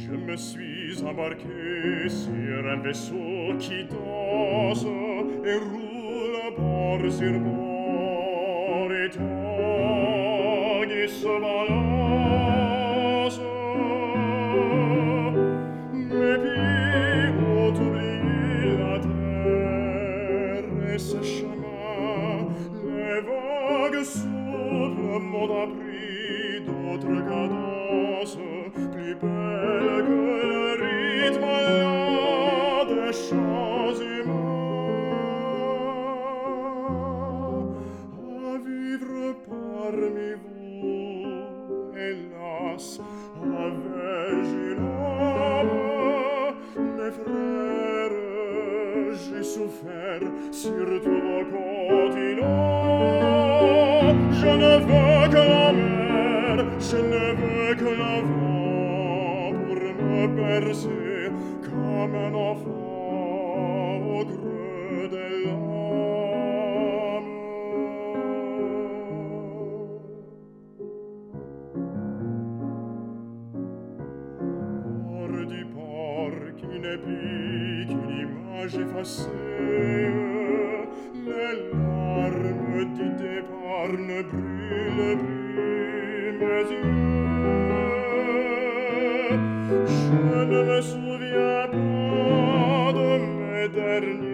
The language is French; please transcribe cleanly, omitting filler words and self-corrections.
Je me suis embarqué sur un vaisseau qui danse et roule bord sur bord et tangue et se balance. Mais puis ont oublié la terre et ses chemins. Les vagues souples m'ont appris d'autres cadences, plus belles que le rythme lent des chants humains. À vivre parmi vous, hélas, avais-je une âme? Mes frères, j'ai souffert sur tous vos continents. Je ne veux que la mer, je ne veux que la vent pour me bercer comme un enfant au creux de l'âme. Hors du port qui n'est plus qu'une image effacée, les larmes du départ ne brûlent plus mes yeux. Je ne me souviens pas de mes derniers